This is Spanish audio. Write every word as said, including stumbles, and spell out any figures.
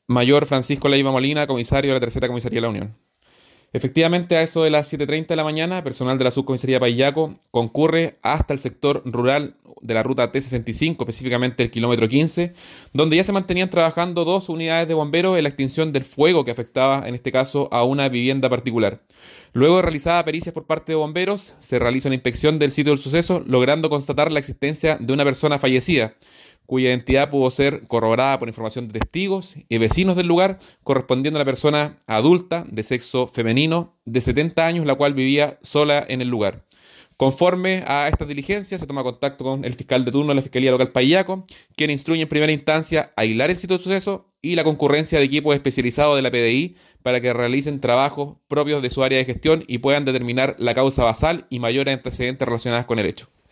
Mayor Francisco Leiva Molina, comisario de la Tercera Comisaría de la Unión. Efectivamente, a eso de las siete y treinta de la mañana, personal de la subcomisaría Payaco concurre hasta el sector rural de la ruta T sesenta y cinco, específicamente el kilómetro quince, donde ya se mantenían trabajando dos unidades de bomberos en la extinción del fuego que afectaba, en este caso, a una vivienda particular. Luego de realizada pericias por parte de bomberos, se realiza una inspección del sitio del suceso, logrando constatar la existencia de una persona fallecida, cuya identidad pudo ser corroborada por información de testigos y vecinos del lugar, correspondiendo a una persona adulta de sexo femenino de setenta años, la cual vivía sola en el lugar. Conforme a estas diligencias, se toma contacto con el fiscal de turno de la Fiscalía Local Payaco, quien instruye en primera instancia a aislar el sitio de suceso y la concurrencia de equipos especializados de la P D I para que realicen trabajos propios de su área de gestión y puedan determinar la causa basal y mayores antecedentes relacionados con el hecho.